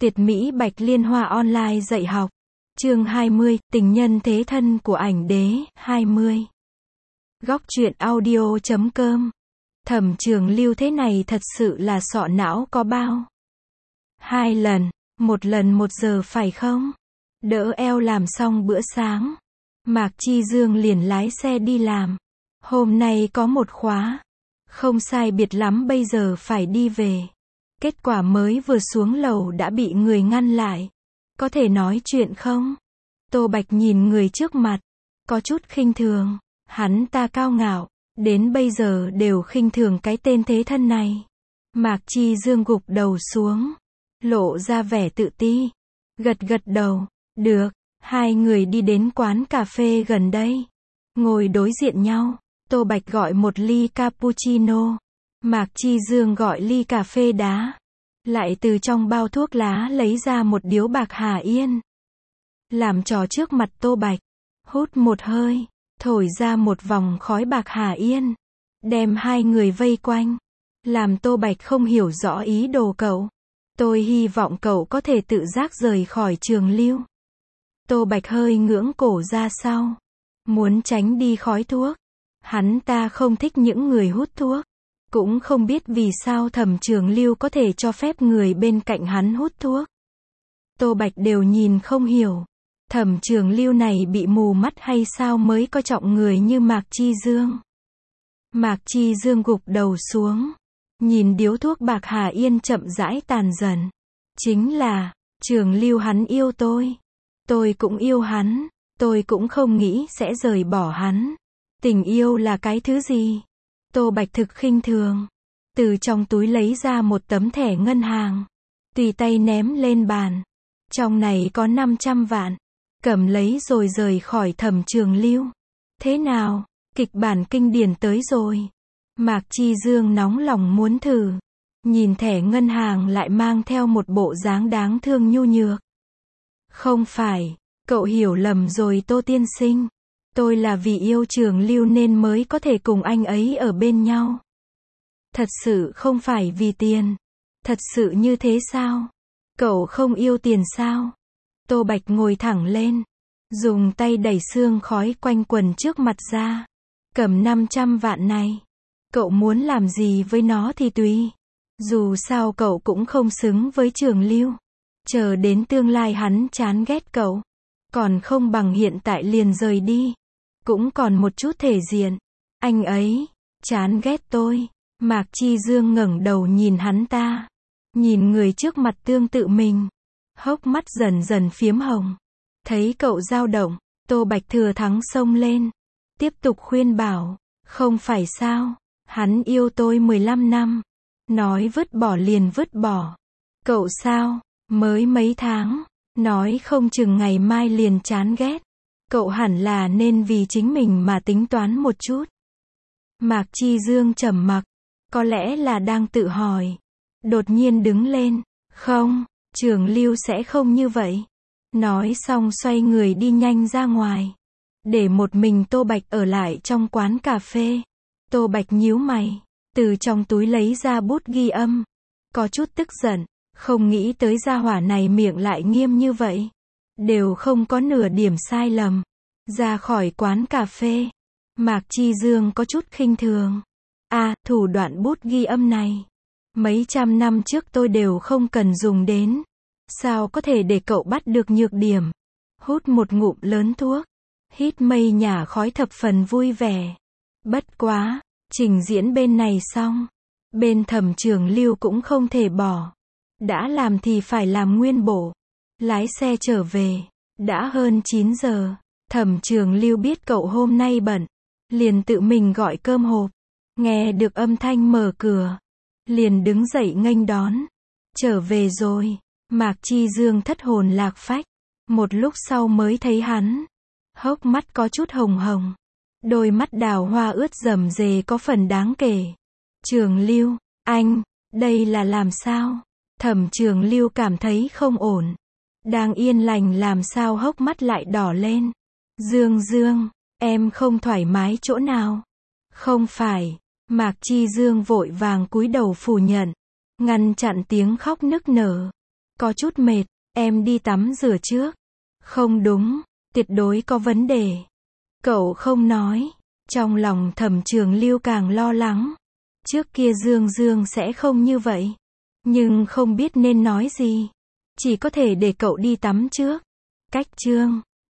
Tuyệt mỹ Bạch Liên Hoa online dạy học. Chương 20, tình nhân thế thân của ảnh đế, 20. Góc truyện audio.com. Thẩm Trường Lưu thế này thật sự là sọ não có bao. 2 lần, 1 lần 1 giờ phải không? Đỡ eo làm xong bữa sáng. Mạc Chi Dương liền lái xe đi làm. Hôm nay có một khóa. Không sai biệt lắm bây giờ phải đi về. Kết quả mới vừa xuống lầu đã bị người ngăn lại. Có thể nói chuyện không? Tô Bạch nhìn người trước mặt. Có chút khinh thường. Hắn ta cao ngạo. Đến bây giờ đều khinh thường cái tên thế thân này. Mạc Chi Dương gục đầu xuống. Lộ ra vẻ tự ti. Gật gật đầu. Được. Hai người đi đến quán cà phê gần đây. Ngồi đối diện nhau. Tô Bạch gọi một ly cappuccino. Mạc Chi Dương gọi ly cà phê đá. Lại từ trong bao thuốc lá lấy ra một điếu bạc Hà Yên. Làm trò trước mặt Tô Bạch. Hút một hơi. Thổi ra một vòng khói bạc Hà Yên. Đem hai người vây quanh. Làm Tô Bạch không hiểu rõ ý đồ cậu. Tôi hy vọng cậu có thể tự giác rời khỏi Trường Lưu. Tô Bạch hơi ngưỡng cổ ra sau. Muốn tránh đi khói thuốc. Hắn ta không thích những người hút thuốc. Cũng không biết vì sao Thẩm Trường Lưu có thể cho phép người bên cạnh hắn hút thuốc. Tô Bạch đều nhìn không hiểu. Thẩm Trường Lưu này bị mù mắt hay sao mới coi trọng người như Mạc Chi Dương. Mạc Chi Dương gục đầu xuống. Nhìn điếu thuốc bạc Hà Yên chậm rãi tàn dần. Chính là, Trường Lưu hắn yêu tôi. Tôi cũng yêu hắn. Tôi cũng không nghĩ sẽ rời bỏ hắn. Tình yêu là cái thứ gì? Tô Bạch thực khinh thường. Từ trong túi lấy ra một tấm thẻ ngân hàng. Tùy tay ném lên bàn. Trong này có 500 vạn. Cầm lấy rồi rời khỏi Thẩm Trường Lưu. Thế nào? Kịch bản kinh điển tới rồi. Mạc Chi Dương nóng lòng muốn thử. Nhìn thẻ ngân hàng lại mang theo một bộ dáng đáng thương nhu nhược. Không phải, cậu hiểu lầm rồi Tô tiên sinh. Tôi là vì yêu Trường Lưu nên mới có thể cùng anh ấy ở bên nhau. Thật sự không phải vì tiền. Thật sự như thế sao? Cậu không yêu tiền sao? Tô Bạch ngồi thẳng lên. Dùng tay đẩy xương khói quanh quần trước mặt ra. Cầm 500 vạn này. Cậu muốn làm gì với nó thì tùy. Dù sao cậu cũng không xứng với Trường Lưu. Chờ đến tương lai hắn chán ghét cậu. Còn không bằng hiện tại liền rời đi. Cũng còn một chút thể diện. Anh ấy chán ghét tôi. Mạc Chi Dương ngẩng đầu nhìn hắn ta. Nhìn người trước mặt tương tự mình. Hốc mắt dần dần phiếm hồng. Thấy cậu dao động, Tô Bạch thừa thắng xông lên. Tiếp tục khuyên bảo. Không phải sao. Hắn yêu tôi 15 năm. Nói vứt bỏ liền vứt bỏ. Cậu sao? Mới mấy tháng. Nói không chừng ngày mai liền chán ghét. Cậu hẳn là nên vì chính mình mà tính toán một chút. Mạc Chi Dương trầm mặc. Có lẽ là đang tự hỏi. Đột nhiên đứng lên. Không, Trường Lưu sẽ không như vậy. Nói xong xoay người đi nhanh ra ngoài. Để một mình Tô Bạch ở lại trong quán cà phê. Tô Bạch nhíu mày. Từ trong túi lấy ra bút ghi âm. Có chút tức giận. Không nghĩ tới gia hỏa này miệng lại nghiêm như vậy. Đều không có nửa điểm sai lầm. Ra khỏi quán cà phê. Mạc Chi Dương có chút khinh thường. Thủ đoạn bút ghi âm này. Mấy trăm năm trước tôi đều không cần dùng đến. Sao có thể để cậu bắt được nhược điểm. Hút một ngụm lớn thuốc. Hít mây nhả khói thập phần vui vẻ. Bất quá, trình diễn bên này xong. Bên Thẩm Trường Lưu cũng không thể bỏ. Đã làm thì phải làm nguyên bộ. Lái xe trở về. Đã hơn 9 giờ. Thẩm Trường Lưu biết cậu hôm nay bận. Liền tự mình gọi cơm hộp. Nghe được âm thanh mở cửa. Liền đứng dậy nghênh đón. Trở về rồi. Mạc Chi Dương thất hồn lạc phách. Một lúc sau mới thấy hắn. Hốc mắt có chút hồng hồng. Đôi mắt đào hoa ướt rầm rề có phần đáng kể. Trường Lưu, anh, đây là làm sao? Thẩm Trường Lưu cảm thấy không ổn. Đang yên lành làm sao hốc mắt lại đỏ lên. Dương, em không thoải mái chỗ nào? Không phải. Mạc Chi Dương vội vàng cúi đầu phủ nhận. Ngăn chặn tiếng khóc nức nở. Có chút mệt, em đi tắm rửa trước. Không đúng, tuyệt đối có vấn đề. Cậu không nói. Trong lòng Thẩm Trường Lưu càng lo lắng. Trước kia Dương Dương sẽ không như vậy. Nhưng không biết nên nói gì. Chỉ có thể để cậu đi tắm trước. Cách chương